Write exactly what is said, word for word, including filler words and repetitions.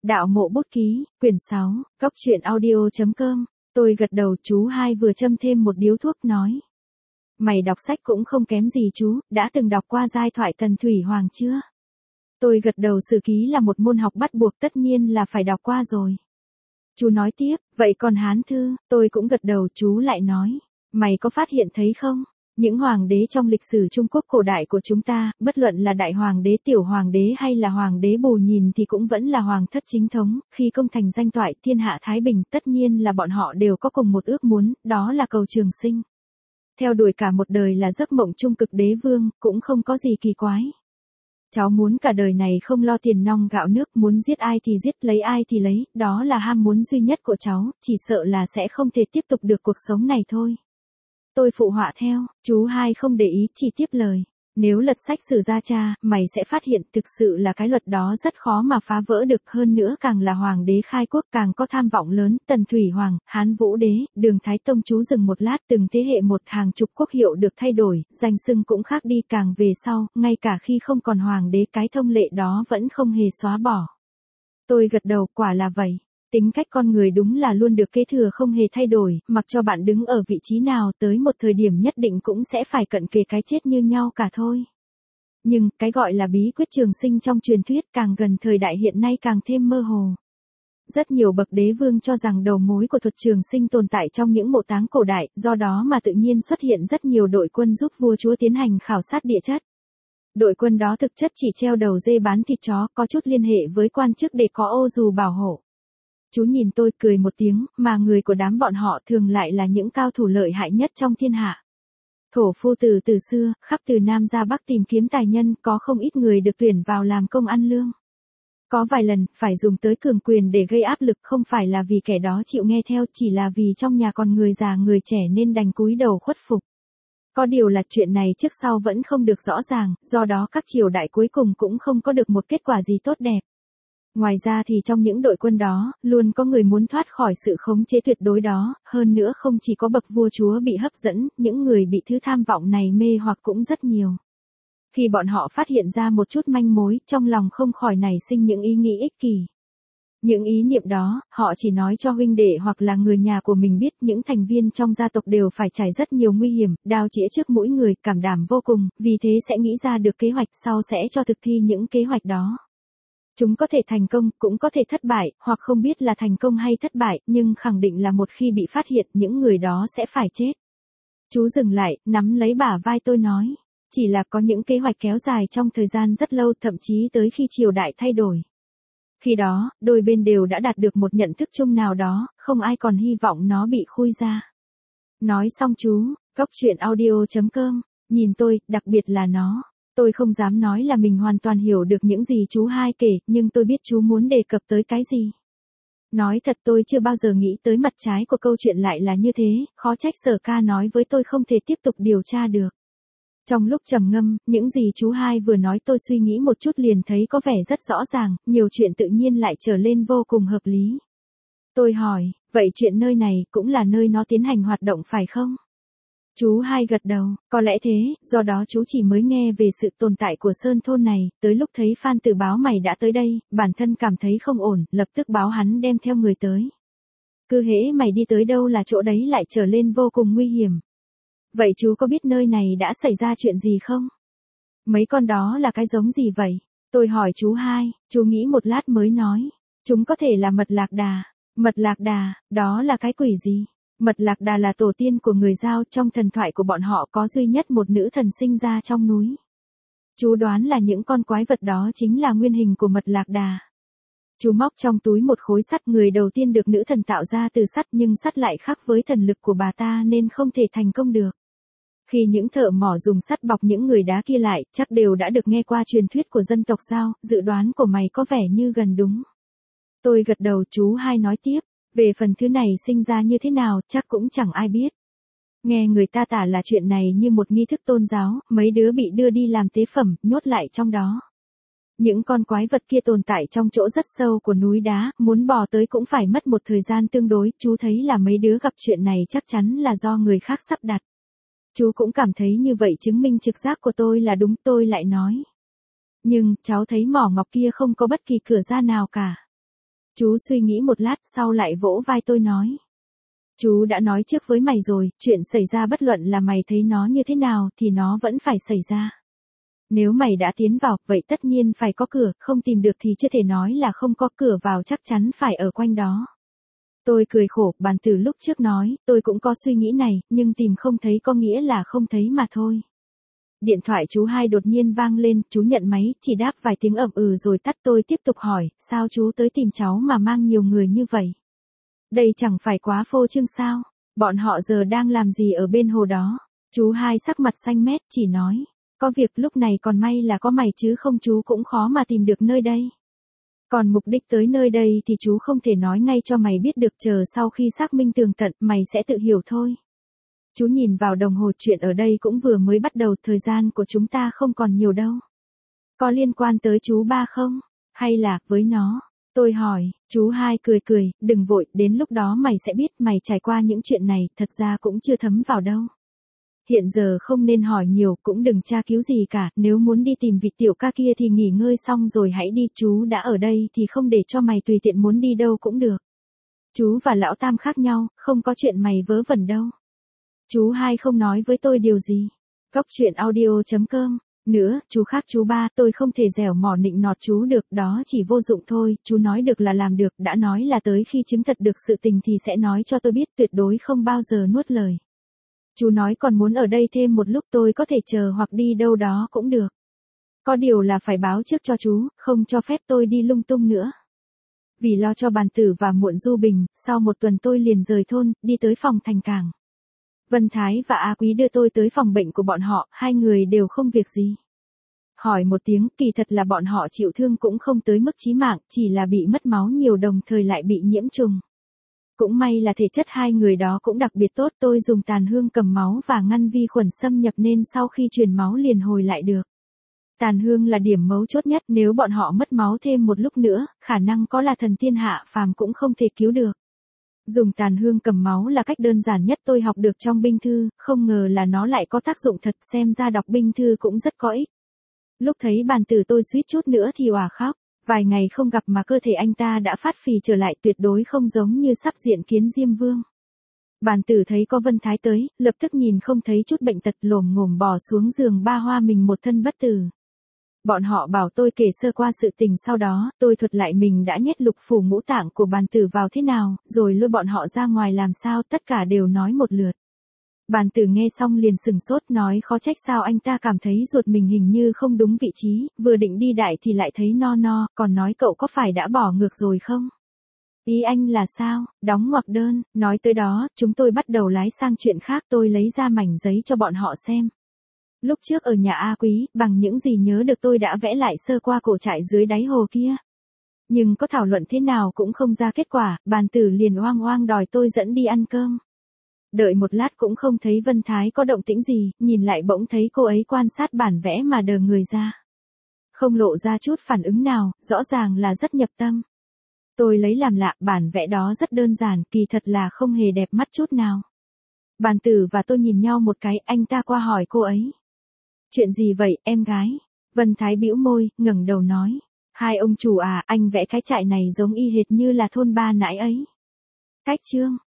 Đạo mộ bút ký, quyển sáu, góc truyện audio.com, tôi gật đầu. Chú hai vừa châm thêm một điếu thuốc nói. Mày đọc sách cũng không kém gì chú, đã từng đọc qua giai thoại Tần Thủy Hoàng chưa? Tôi gật đầu. Sử ký là một môn học bắt buộc, tất nhiên là phải đọc qua rồi. Chú nói tiếp, vậy còn Hán thư? Tôi cũng gật đầu. Chú lại nói, mày có phát hiện thấy không? Những hoàng đế trong lịch sử Trung Quốc cổ đại của chúng ta, bất luận là đại hoàng đế, tiểu hoàng đế hay là hoàng đế bù nhìn thì cũng vẫn là hoàng thất chính thống, khi công thành danh toại thiên hạ thái bình, tất nhiên là bọn họ đều có cùng một ước muốn, đó là cầu trường sinh. Theo đuổi cả một đời là giấc mộng trung cực đế vương, cũng không có gì kỳ quái. Cháu muốn cả đời này không lo tiền nong gạo nước, muốn giết ai thì giết, lấy ai thì lấy, đó là ham muốn duy nhất của cháu, chỉ sợ là sẽ không thể tiếp tục được cuộc sống này thôi. Tôi phụ họa theo. Chú hai không để ý, chỉ tiếp lời. Nếu lật sách sử gia cha, mày sẽ phát hiện thực sự là cái luật đó rất khó mà phá vỡ được, hơn nữa càng là hoàng đế khai quốc càng có tham vọng lớn, Tần Thủy Hoàng, Hán Vũ Đế, Đường Thái Tông. Chú dừng một lát. Từng thế hệ một hàng chục quốc hiệu được thay đổi, danh xưng cũng khác đi, càng về sau, ngay cả khi không còn hoàng đế, cái thông lệ đó vẫn không hề xóa bỏ. Tôi gật đầu. Quả là vậy. Tính cách con người đúng là luôn được kế thừa không hề thay đổi, mặc cho bạn đứng ở vị trí nào, tới một thời điểm nhất định cũng sẽ phải cận kề cái chết như nhau cả thôi. Nhưng, cái gọi là bí quyết trường sinh trong truyền thuyết càng gần thời đại hiện nay càng thêm mơ hồ. Rất nhiều bậc đế vương cho rằng đầu mối của thuật trường sinh tồn tại trong những mộ táng cổ đại, do đó mà tự nhiên xuất hiện rất nhiều đội quân giúp vua chúa tiến hành khảo sát địa chất. Đội quân đó thực chất chỉ treo đầu dê bán thịt chó, có chút liên hệ với quan chức để có ô dù bảo hộ. Chú nhìn tôi cười một tiếng, mà người của đám bọn họ thường lại là những cao thủ lợi hại nhất trong thiên hạ. Thổ phu từ từ xưa, khắp từ Nam ra Bắc tìm kiếm tài nhân, có không ít người được tuyển vào làm công ăn lương. Có vài lần, phải dùng tới cường quyền để gây áp lực, không phải là vì kẻ đó chịu nghe theo, chỉ là vì trong nhà còn người già người trẻ nên đành cúi đầu khuất phục. Có điều là chuyện này trước sau vẫn không được rõ ràng, do đó các triều đại cuối cùng cũng không có được một kết quả gì tốt đẹp. Ngoài ra thì trong những đội quân đó, luôn có người muốn thoát khỏi sự khống chế tuyệt đối đó, hơn nữa không chỉ có bậc vua chúa bị hấp dẫn, những người bị thứ tham vọng này mê hoặc cũng rất nhiều. Khi bọn họ phát hiện ra một chút manh mối, trong lòng không khỏi nảy sinh những ý nghĩ ích kỷ. Những ý niệm đó, họ chỉ nói cho huynh đệ hoặc là người nhà của mình biết, những thành viên trong gia tộc đều phải trải rất nhiều nguy hiểm, đao chĩa trước mũi người, cảm đảm vô cùng, vì thế sẽ nghĩ ra được kế hoạch, sau sẽ cho thực thi những kế hoạch đó. Chúng có thể thành công, cũng có thể thất bại, hoặc không biết là thành công hay thất bại, nhưng khẳng định là một khi bị phát hiện, những người đó sẽ phải chết. Chú dừng lại, nắm lấy bả vai tôi nói. Chỉ là có những kế hoạch kéo dài trong thời gian rất lâu, thậm chí tới khi triều đại thay đổi. Khi đó, đôi bên đều đã đạt được một nhận thức chung nào đó, không ai còn hy vọng nó bị khui ra. Nói xong chú, góc truyện audio.com, nhìn tôi, đặc biệt là nó. Tôi không dám nói là mình hoàn toàn hiểu được những gì chú hai kể, nhưng tôi biết chú muốn đề cập tới cái gì. Nói thật tôi chưa bao giờ nghĩ tới mặt trái của câu chuyện lại là như thế, khó trách Sở ca nói với tôi không thể tiếp tục điều tra được. Trong lúc trầm ngâm, những gì chú hai vừa nói tôi suy nghĩ một chút liền thấy có vẻ rất rõ ràng, nhiều chuyện tự nhiên lại trở lên vô cùng hợp lý. Tôi hỏi, vậy chuyện nơi này cũng là nơi nó tiến hành hoạt động phải không? Chú hai gật đầu, có lẽ thế, do đó chú chỉ mới nghe về sự tồn tại của sơn thôn này, tới lúc thấy Phan Tử báo mày đã tới đây, bản thân cảm thấy không ổn, lập tức báo hắn đem theo người tới. Cứ hễ mày đi tới đâu là chỗ đấy lại trở lên vô cùng nguy hiểm. Vậy chú có biết nơi này đã xảy ra chuyện gì không? Mấy con đó là cái giống gì vậy? Tôi hỏi chú hai, chú nghĩ một lát mới nói. Chúng có thể là mật lạc đà. Mật lạc đà, đó là cái quỷ gì? Mật lạc đà là tổ tiên của người Dao, trong thần thoại của bọn họ có duy nhất một nữ thần sinh ra trong núi. Chú đoán là những con quái vật đó chính là nguyên hình của mật lạc đà. Chú móc trong túi một khối sắt, người đầu tiên được nữ thần tạo ra từ sắt, nhưng sắt lại khác với thần lực của bà ta nên không thể thành công được. Khi những thợ mỏ dùng sắt bọc những người đá kia lại, chắc đều đã được nghe qua truyền thuyết của dân tộc Dao, dự đoán của mày có vẻ như gần đúng. Tôi gật đầu. Chú hai nói tiếp, về phần thứ này sinh ra như thế nào, chắc cũng chẳng ai biết. Nghe người ta tả là chuyện này như một nghi thức tôn giáo, mấy đứa bị đưa đi làm tế phẩm, nhốt lại trong đó. Những con quái vật kia tồn tại trong chỗ rất sâu của núi đá, muốn bò tới cũng phải mất một thời gian tương đối, chú thấy là mấy đứa gặp chuyện này chắc chắn là do người khác sắp đặt. Chú cũng cảm thấy như vậy, chứng minh trực giác của tôi là đúng. Tôi lại nói. Nhưng, cháu thấy mỏ ngọc kia không có bất kỳ cửa ra nào cả. Chú suy nghĩ một lát sau lại vỗ vai tôi nói. Chú đã nói trước với mày rồi, chuyện xảy ra bất luận là mày thấy nó như thế nào thì nó vẫn phải xảy ra. Nếu mày đã tiến vào, vậy tất nhiên phải có cửa, không tìm được thì chưa thể nói là không có cửa vào, chắc chắn phải ở quanh đó. Tôi cười khổ, bàn tử lúc trước nói, tôi cũng có suy nghĩ này, nhưng tìm không thấy có nghĩa là không thấy mà thôi. Điện thoại chú hai đột nhiên vang lên, chú nhận máy, chỉ đáp vài tiếng ậm ừ rồi tắt. Tôi tiếp tục hỏi, sao chú tới tìm cháu mà mang nhiều người như vậy? Đây chẳng phải quá phô trương sao? Bọn họ giờ đang làm gì ở bên hồ đó? Chú hai sắc mặt xanh mét, chỉ nói, có việc, lúc này còn may là có mày chứ không chú cũng khó mà tìm được nơi đây. Còn mục đích tới nơi đây thì chú không thể nói ngay cho mày biết được, chờ sau khi xác minh tường tận, mày sẽ tự hiểu thôi. Chú nhìn vào đồng hồ, chuyện ở đây cũng vừa mới bắt đầu, thời gian của chúng ta không còn nhiều đâu. Có liên quan tới chú ba không? Hay là với nó? Tôi hỏi. Chú hai cười cười, đừng vội, đến lúc đó mày sẽ biết, mày trải qua những chuyện này, thật ra cũng chưa thấm vào đâu. Hiện giờ không nên hỏi nhiều, cũng đừng tra cứu gì cả, nếu muốn đi tìm vị tiểu ca kia thì nghỉ ngơi xong rồi hãy đi, chú đã ở đây thì không để cho mày tùy tiện muốn đi đâu cũng được. Chú và lão Tam khác nhau, không có chuyện mày vớ vẩn đâu. Chú hai không nói với tôi điều gì. Góc truyện audio chấm com. Nữa, chú khác chú ba, tôi không thể dẻo mỏ nịnh nọt chú được, đó chỉ vô dụng thôi, chú nói được là làm được, đã nói là tới khi chứng thật được sự tình thì sẽ nói cho tôi biết, tuyệt đối không bao giờ nuốt lời. Chú nói còn muốn ở đây thêm một lúc, tôi có thể chờ hoặc đi đâu đó cũng được. Có điều là phải báo trước cho chú, không cho phép tôi đi lung tung nữa. Vì lo cho bàn tử và muộn du bình, sau một tuần tôi liền rời thôn, đi tới phòng thành cảng. Vân Thái và A Quý đưa tôi tới phòng bệnh của bọn họ, hai người đều không việc gì. Hỏi một tiếng, kỳ thật là bọn họ chịu thương cũng không tới mức chí mạng, chỉ là bị mất máu nhiều đồng thời lại bị nhiễm trùng. Cũng may là thể chất hai người đó cũng đặc biệt tốt, tôi dùng tàn hương cầm máu và ngăn vi khuẩn xâm nhập nên sau khi truyền máu liền hồi lại được. Tàn hương là điểm mấu chốt nhất, nếu bọn họ mất máu thêm một lúc nữa, khả năng có là thần tiên hạ phàm cũng không thể cứu được. Dùng tàn hương cầm máu là cách đơn giản nhất tôi học được trong binh thư, không ngờ là nó lại có tác dụng thật, xem ra đọc binh thư cũng rất có ích. Lúc thấy bàn tử tôi suýt chút nữa thì òa khóc, vài ngày không gặp mà cơ thể anh ta đã phát phì trở lại, tuyệt đối không giống như sắp diện kiến Diêm Vương. Bàn tử thấy có Vân Thái tới, lập tức nhìn không thấy chút bệnh tật, lồm ngồm bò xuống giường ba hoa mình một thân bất tử. Bọn họ bảo tôi kể sơ qua sự tình, sau đó, tôi thuật lại mình đã nhét lục phủ ngũ tạng của bàn tử vào thế nào, rồi lôi bọn họ ra ngoài làm sao, tất cả đều nói một lượt. Bàn tử nghe xong liền sừng sốt, nói khó trách sao anh ta cảm thấy ruột mình hình như không đúng vị trí, vừa định đi đại thì lại thấy no no, còn nói cậu có phải đã bỏ ngược rồi không? Ý anh là sao? Đóng ngoặc đơn, nói tới đó, chúng tôi bắt đầu lái sang chuyện khác, tôi lấy ra mảnh giấy cho bọn họ xem. Lúc trước ở nhà A Quý, bằng những gì nhớ được tôi đã vẽ lại sơ qua cổ trại dưới đáy hồ kia. Nhưng có thảo luận thế nào cũng không ra kết quả, bàn tử liền oang oang đòi tôi dẫn đi ăn cơm. Đợi một lát cũng không thấy Vân Thái có động tĩnh gì, nhìn lại bỗng thấy cô ấy quan sát bản vẽ mà đờ người ra. Không lộ ra chút phản ứng nào, rõ ràng là rất nhập tâm. Tôi lấy làm lạ, bản vẽ đó rất đơn giản, kỳ thật là không hề đẹp mắt chút nào. Bàn tử và tôi nhìn nhau một cái, anh ta qua hỏi cô ấy. Chuyện gì vậy, em gái? Vân Thái bĩu môi, ngẩng đầu nói. Hai ông chủ à, anh vẽ cái trại này giống y hệt như là thôn ba nãy ấy. Cách chương.